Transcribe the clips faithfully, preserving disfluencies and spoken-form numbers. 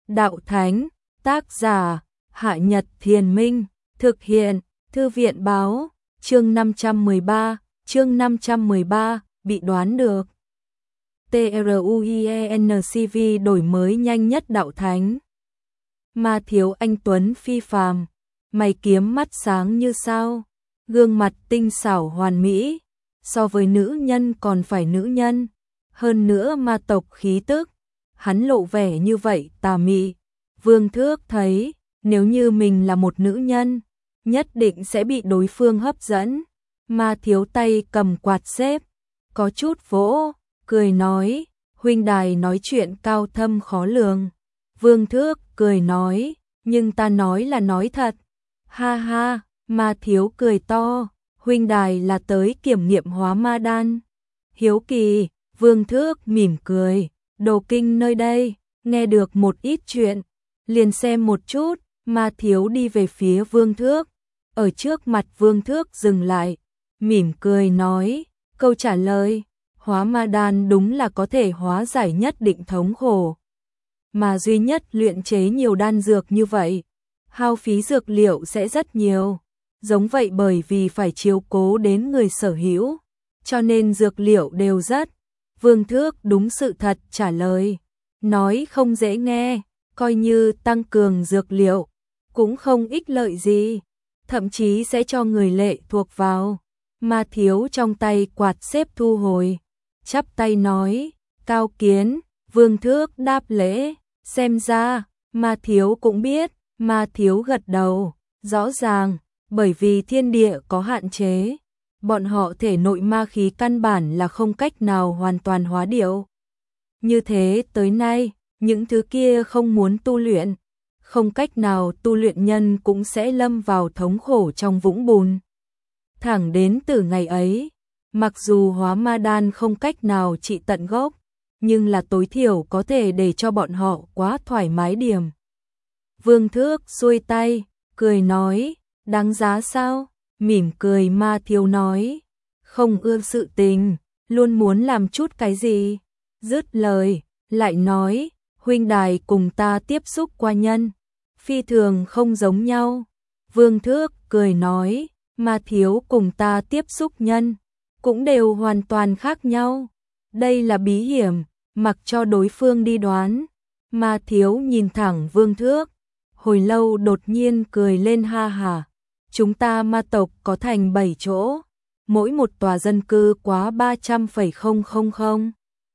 Đạo Thánh, tác giả, Hạ Nhật Thiền Minh, thực hiện, Thư viện Báo, chương năm trăm mười ba, chương năm trăm mười ba, bị đoán được. TRUIENCV đổi mới nhanh nhất Đạo Thánh. Ma thiếu anh tuấn phi phàm, mày kiếm mắt sáng như sao, gương mặt tinh xảo hoàn mỹ, so với nữ nhân còn phải nữ nhân, hơn nữa ma tộc khí tức, hắn lộ vẻ như vậy tà mị. Vương Thước thấy, nếu như mình là một nữ nhân, nhất định sẽ bị đối phương hấp dẫn. Ma thiếu tay cầm quạt xếp, có chút vỗ, cười nói, huynh đài nói chuyện cao thâm khó lường. Vương Thước cười nói, nhưng ta nói là nói thật. Ha ha, ma thiếu cười to, huynh đài là tới kiểm nghiệm hóa ma đan. Hiếu kỳ, Vương Thước mỉm cười, đồ kinh nơi đây, nghe được một ít chuyện, liền xem một chút. Ma thiếu đi về phía Vương Thước, ở trước mặt Vương Thước dừng lại, mỉm cười nói, câu trả lời, hóa ma đan đúng là có thể hóa giải nhất định thống khổ. Mà duy nhất luyện chế nhiều đan dược như vậy, hao phí dược liệu sẽ rất nhiều. Giống vậy bởi vì phải chiếu cố đến người sở hữu, cho nên dược liệu đều rất. Vương Thước đúng sự thật trả lời, nói không dễ nghe, coi như tăng cường dược liệu, cũng không ích lợi gì, thậm chí sẽ cho người lệ thuộc vào. Ma thiếu trong tay quạt xếp thu hồi, chắp tay nói, cao kiến. Vương Thước đáp lễ, xem ra, ma thiếu cũng biết. Ma thiếu gật đầu, rõ ràng, bởi vì thiên địa có hạn chế, bọn họ thể nội ma khí căn bản là không cách nào hoàn toàn hóa điệu. Như thế tới nay, những thứ kia không muốn tu luyện, không cách nào tu luyện nhân cũng sẽ lâm vào thống khổ trong vũng bùn. Thẳng đến từ ngày ấy, mặc dù hóa ma đan không cách nào trị tận gốc, nhưng là tối thiểu có thể để cho bọn họ quá thoải mái điểm. Vương Thước xuôi tay, cười nói, đáng giá sao? Mỉm cười ma thiếu nói, không ưa sự tình, luôn muốn làm chút cái gì. Dứt lời, lại nói, huynh đài cùng ta tiếp xúc qua nhân, phi thường không giống nhau. Vương Thước cười nói, ma thiếu cùng ta tiếp xúc nhân, cũng đều hoàn toàn khác nhau. Đây là bí hiểm, mặc cho đối phương đi đoán. Ma thiếu nhìn thẳng Vương Thước, hồi lâu đột nhiên cười lên ha hả. Chúng ta ma tộc có thành bảy chỗ, mỗi một tòa dân cư quá ba trăm phẩy không không không.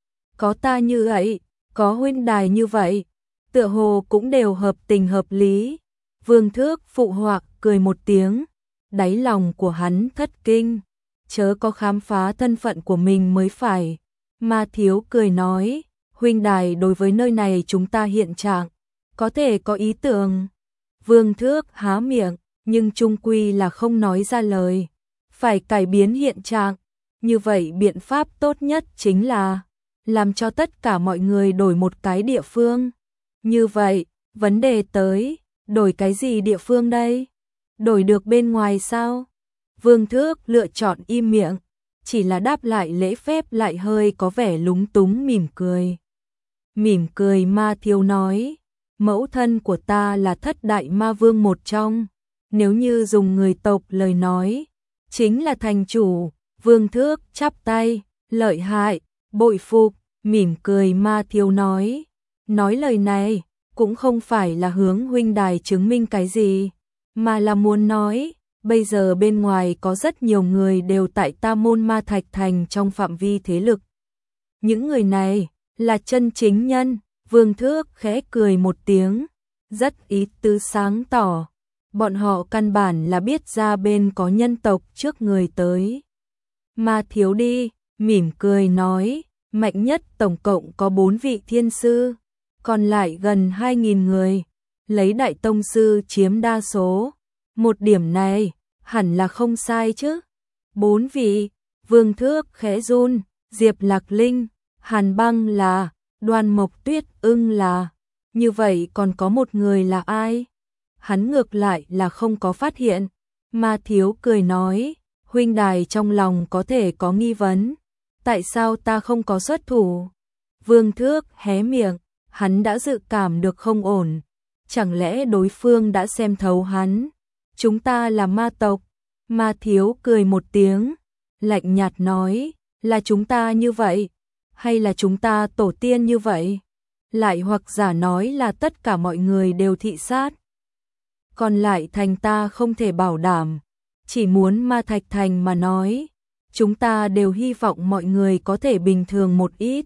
Có ta như vậy, có huynh đài như vậy, tựa hồ cũng đều hợp tình hợp lý. Vương Thước phụ họa cười một tiếng, đáy lòng của hắn thất kinh, chớ có khám phá thân phận của mình mới phải. Ma thiếu cười nói, huynh đài đối với nơi này chúng ta hiện trạng, có thể có ý tưởng. Vương Thước há miệng, nhưng chung quy là không nói ra lời, phải cải biến hiện trạng. Như vậy biện pháp tốt nhất chính là làm cho tất cả mọi người đổi một cái địa phương. Như vậy, vấn đề tới, đổi cái gì địa phương đây? Đổi được bên ngoài sao? Vương Thước lựa chọn im miệng, chỉ là đáp lại lễ phép lại hơi có vẻ lúng túng mỉm cười. Mỉm cười ma thiếu nói, mẫu thân của ta là thất đại ma vương một trong, nếu như dùng người tộc lời nói, chính là thành chủ. Vương Thước chắp tay, lợi hại, bội phục. Mỉm cười ma thiếu nói, nói lời này cũng không phải là hướng huynh đài chứng minh cái gì, mà là muốn nói, bây giờ bên ngoài có rất nhiều người đều tại ta môn ma thạch thành trong phạm vi thế lực. Những người này là chân chính nhân. Vương Thước khẽ cười một tiếng, rất ý tứ sáng tỏ, bọn họ căn bản là biết ra bên có nhân tộc trước người tới. Ma thiếu đi, mỉm cười nói, mạnh nhất tổng cộng có bốn vị thiên sư, còn lại gần hai nghìn người, lấy đại tông sư chiếm đa số. Một điểm này, hẳn là không sai chứ. Bốn vị, Vương Thước khẽ run, Diệp Lạc Linh, Hàn Băng là, Đoan Mộc Tuyết Ưng là, như vậy còn có một người là ai? Hắn ngược lại là không có phát hiện. Ma thiếu cười nói, huynh đài trong lòng có thể có nghi vấn, tại sao ta không có xuất thủ? Vương Thước hé miệng, Hắn đã dự cảm được không ổn, chẳng lẽ đối phương đã xem thấu hắn? Chúng ta là ma tộc. Ma Thiếu cười một tiếng, lạnh nhạt nói, là chúng ta như vậy, hay là chúng ta tổ tiên như vậy? Lại hoặc giả nói là tất cả mọi người đều thị sát. Còn lại thành ta không thể bảo đảm, chỉ muốn Ma Thạch Thành mà nói, chúng ta đều hy vọng mọi người có thể bình thường một ít.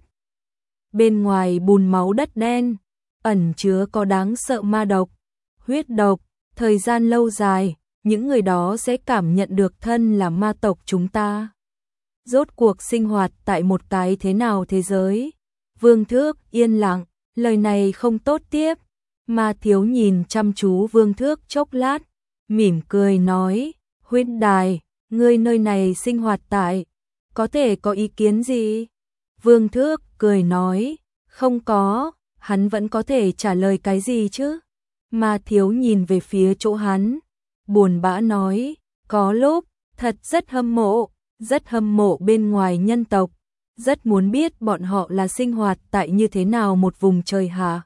Bên ngoài bùn máu đất đen, ẩn chứa có đáng sợ ma độc, huyết độc, thời gian lâu dài, những người đó sẽ cảm nhận được thân là ma tộc chúng ta. Rốt cuộc sinh hoạt tại một cái thế nào thế giới? Vương Thước yên lặng, lời này không tốt tiếp. Ma Thiếu nhìn chăm chú Vương Thước chốc lát, mỉm cười nói, huynh đài, ngươi nơi này sinh hoạt tại, có thể có ý kiến gì? Vương Thước cười nói, không có, hắn vẫn có thể trả lời cái gì chứ? Ma Thiếu nhìn về phía chỗ hắn, buồn bã nói, có lúc, thật rất hâm mộ, rất hâm mộ bên ngoài nhân tộc, rất muốn biết bọn họ là sinh hoạt tại như thế nào một vùng trời hạ.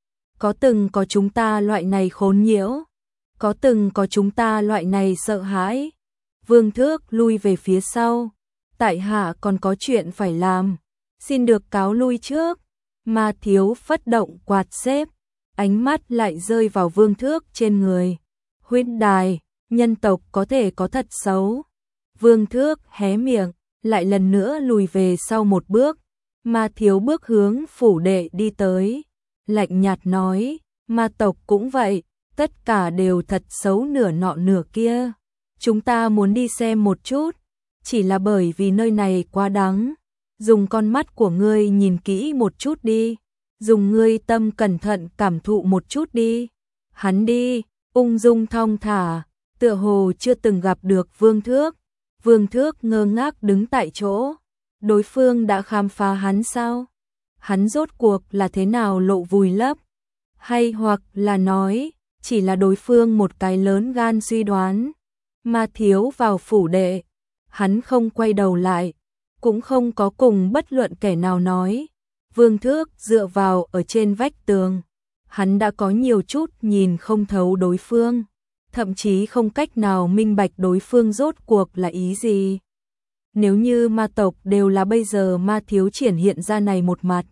Có từng có chúng ta loại này khốn nhiễu, có từng có chúng ta loại này sợ hãi. Vương Thước lui về phía sau, tại hạ còn có chuyện phải làm, xin được cáo lui trước. Ma Thiếu phất động quạt xếp, ánh mắt lại rơi vào Vương Thước trên người. Huynh đài, nhân tộc có thể có thật xấu. Vương Thước hé miệng, lại lần nữa lùi về sau một bước. Ma Thiếu bước hướng phủ đệ đi tới, lạnh nhạt nói, ma tộc cũng vậy, tất cả đều thật xấu nửa nọ nửa kia. Chúng ta muốn đi xem một chút, chỉ là bởi vì nơi này quá đắng. Dùng con mắt của ngươi nhìn kỹ một chút đi, dùng ngươi tâm cẩn thận cảm thụ một chút đi. Hắn đi, ung dung thong thả, tựa hồ chưa từng gặp được Vương Thước. Vương Thước ngơ ngác đứng tại chỗ, đối phương đã khám phá hắn sao? Hắn rốt cuộc là thế nào lộ vùi lấp? Hay hoặc là nói, chỉ là đối phương một cái lớn gan suy đoán. Ma Thiếu vào phủ đệ, hắn không quay đầu lại, cũng không có cùng bất luận kẻ nào nói. Vương Thước dựa vào ở trên vách tường, hắn đã có nhiều chút nhìn không thấu đối phương, thậm chí không cách nào minh bạch đối phương rốt cuộc là ý gì. Nếu như ma tộc đều là bây giờ Ma Thiếu triển hiện ra này một mặt,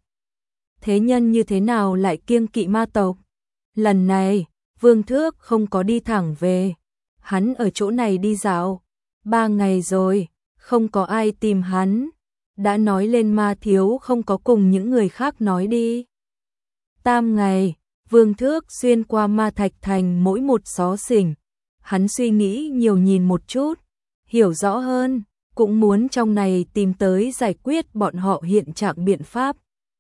thế nhân như thế nào lại kiêng kỵ ma tộc? Lần này, Vương Thước không có đi thẳng về, hắn ở chỗ này đi dạo, ba ngày rồi, không có ai tìm hắn. Đã nói lên Ma Thiếu không có cùng những người khác nói đi. Tam ngày, Vương Thước xuyên qua Ma Thạch Thành mỗi một xó xỉnh. Hắn suy nghĩ nhiều nhìn một chút, hiểu rõ hơn, cũng muốn trong này tìm tới giải quyết bọn họ hiện trạng biện pháp.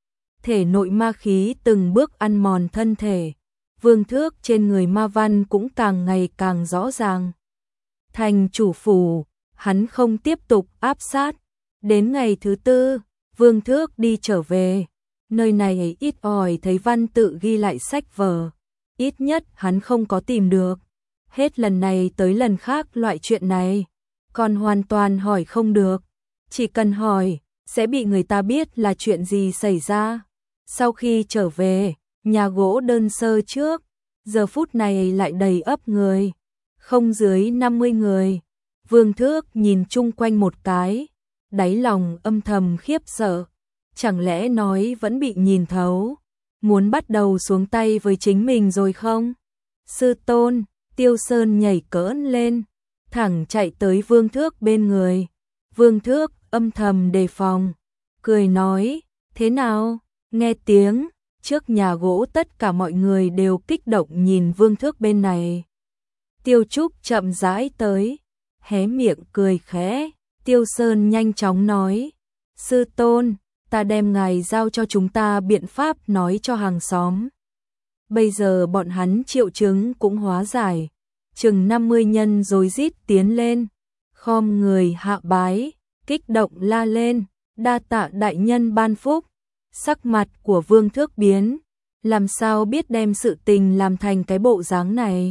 Thể nội ma khí từng bước ăn mòn thân thể, Vương Thước trên người ma văn cũng càng ngày càng rõ ràng. Thành chủ phủ, hắn không tiếp tục áp sát. Đến ngày thứ tư, Vương Thước đi trở về, nơi này ít ỏi thấy văn tự ghi lại sách vở, ít nhất hắn không có tìm được. Hết lần này tới lần khác loại chuyện này, còn hoàn toàn hỏi không được, chỉ cần hỏi, sẽ bị người ta biết là chuyện gì xảy ra. Sau khi trở về, nhà gỗ đơn sơ trước, giờ phút này lại đầy ấp người, không dưới năm mươi người. Vương Thước nhìn chung quanh một cái, đáy lòng âm thầm khiếp sợ, chẳng lẽ nói vẫn bị nhìn thấu, muốn bắt đầu xuống tay với chính mình rồi không? Sư tôn, Tiêu Sơn nhảy cỡn lên, thẳng chạy tới Vương Thước bên người. Vương Thước âm thầm đề phòng, cười nói, thế nào? Nghe tiếng, trước nhà gỗ tất cả mọi người đều kích động nhìn Vương Thước bên này. Tiêu Trúc chậm rãi tới, hé miệng cười khẽ. Tiêu Sơn nhanh chóng nói, sư tôn, ta đem ngài giao cho chúng ta biện pháp nói cho hàng xóm. Bây giờ bọn hắn triệu chứng cũng hóa giải, chừng năm mươi nhân rối rít tiến lên, khom người hạ bái, kích động la lên, đa tạ đại nhân ban phúc. Sắc mặt của Vương Thước biến, làm sao biết đem sự tình làm thành cái bộ dáng này.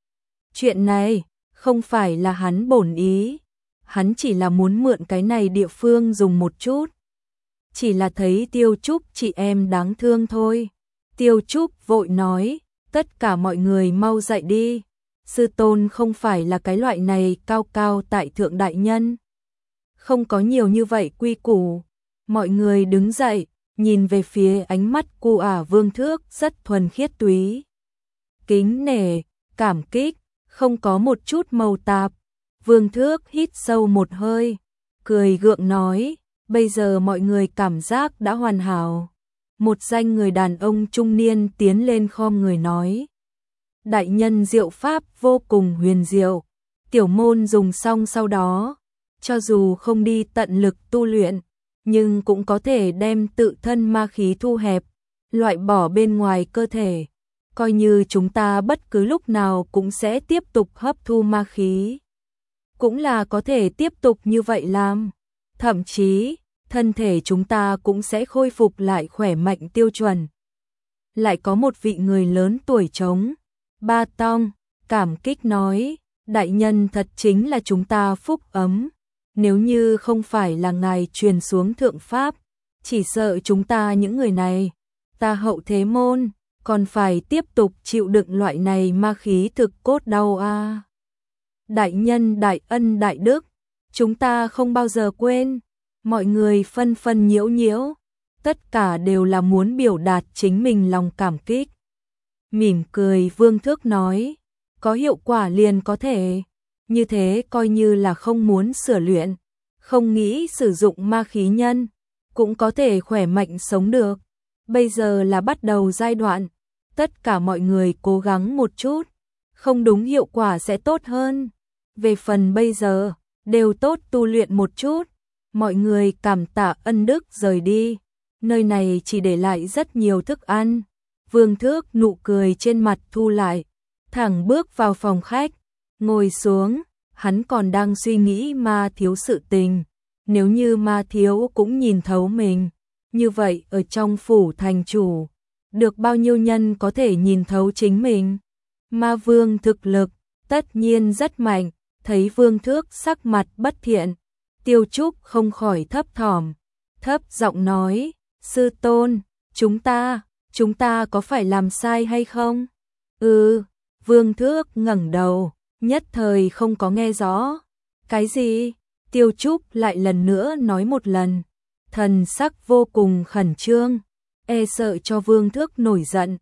Chuyện này, không phải là hắn bổn ý. Hắn chỉ là muốn mượn cái này địa phương dùng một chút. Chỉ là thấy Tiêu Trúc chị em đáng thương thôi. Tiêu Trúc vội nói, tất cả mọi người mau dậy đi. Sư tôn không phải là cái loại này cao cao tại thượng đại nhân. Không có nhiều như vậy quy củ. Mọi người đứng dậy, nhìn về phía ánh mắt cu ả Vương Thước rất thuần khiết túy. Kính nể, cảm kích, không có một chút màu tạp. Vương Thước hít sâu một hơi, cười gượng nói, bây giờ mọi người cảm giác đã hoàn hảo. Một danh người đàn ông trung niên tiến lên khom người nói. Đại nhân diệu pháp vô cùng huyền diệu, tiểu môn dùng xong sau đó, cho dù không đi tận lực tu luyện, nhưng cũng có thể đem tự thân ma khí thu hẹp, loại bỏ bên ngoài cơ thể, coi như chúng ta bất cứ lúc nào cũng sẽ tiếp tục hấp thu ma khí. Cũng là có thể tiếp tục như vậy làm, thậm chí, thân thể chúng ta cũng sẽ khôi phục lại khỏe mạnh tiêu chuẩn. Lại có một vị người lớn tuổi trống, Ba Tong, cảm kích nói, đại nhân thật chính là chúng ta phúc ấm. Nếu như không phải là ngài truyền xuống thượng pháp, chỉ sợ chúng ta những người này, ta hậu thế môn, còn phải tiếp tục chịu đựng loại này ma khí thực cốt đau a. À. Đại nhân đại ân đại đức, chúng ta không bao giờ quên. Mọi người phân phân nhiễu nhiễu, tất cả đều là muốn biểu đạt chính mình lòng cảm kích. Mỉm cười Vương Thước nói, có hiệu quả liền có thể, như thế coi như là không muốn sửa luyện, không nghĩ sử dụng ma khí nhân, cũng có thể khỏe mạnh sống được. Bây giờ là bắt đầu giai đoạn, tất cả mọi người cố gắng một chút, không đúng hiệu quả sẽ tốt hơn. Về phần bây giờ, đều tốt tu luyện một chút. Mọi người cảm tạ ân đức rời đi, nơi này chỉ để lại rất nhiều thức ăn. Vương Thước nụ cười trên mặt thu lại, thẳng bước vào phòng khách, ngồi xuống, hắn còn đang suy nghĩ ma thiếu sự tình. Nếu như ma thiếu cũng nhìn thấu mình, như vậy ở trong phủ thành chủ, được bao nhiêu nhân có thể nhìn thấu chính mình. Ma vương thực lực, tất nhiên rất mạnh, thấy Vương Thước sắc mặt bất thiện. Tiêu Trúc không khỏi thấp thỏm, thấp giọng nói, sư tôn, chúng ta, chúng ta có phải làm sai hay không? Ừ, Vương Thước ngẩng đầu, nhất thời không có nghe rõ. Cái gì? Tiêu Trúc lại lần nữa nói một lần, thần sắc vô cùng khẩn trương, e sợ cho Vương Thước nổi giận.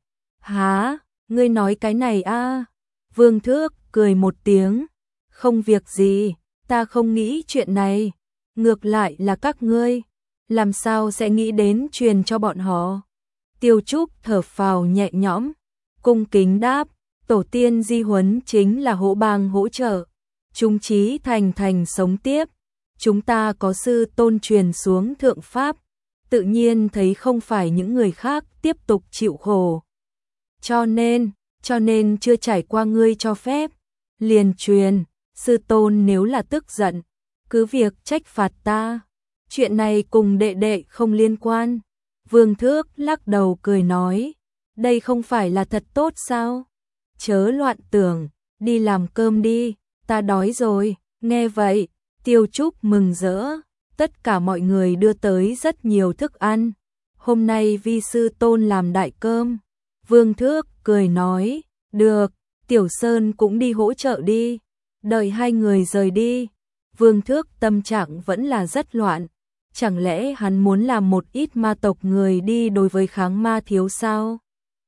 Hả, ngươi nói cái này a? À? Vương Thước cười một tiếng, không việc gì. Ta không nghĩ chuyện này, ngược lại là các ngươi, làm sao sẽ nghĩ đến truyền cho bọn họ. Tiêu Trúc thở phào nhẹ nhõm, cung kính đáp, tổ tiên di huấn chính là hỗ bang hỗ trợ, chúng chí thành thành sống tiếp, chúng ta có sư tôn truyền xuống thượng pháp, tự nhiên thấy không phải những người khác tiếp tục chịu khổ. Cho nên, cho nên chưa trải qua ngươi cho phép, liền truyền. Sư tôn nếu là tức giận, cứ việc trách phạt ta. Chuyện này cùng đệ đệ không liên quan. Vương Thước lắc đầu cười nói, đây không phải là thật tốt sao? Chớ loạn tưởng, đi làm cơm đi, ta đói rồi. Nghe vậy, Tiêu Trúc mừng rỡ, tất cả mọi người đưa tới rất nhiều thức ăn. Hôm nay vi sư tôn làm đại cơm. Vương Thước cười nói, được, Tiểu Sơn cũng đi hỗ trợ đi. Đợi hai người rời đi, Vương Thước tâm trạng vẫn là rất loạn. Chẳng lẽ hắn muốn làm một ít ma tộc người đi đối với kháng ma thiếu sao?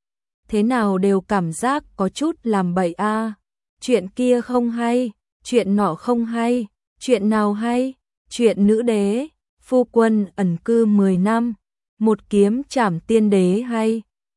Thế nào đều cảm giác có chút làm bậy a. À. Chuyện kia không hay, chuyện nọ không hay, chuyện nào hay? Chuyện nữ đế, phu quân ẩn cư mười năm, một kiếm trảm tiên đế hay,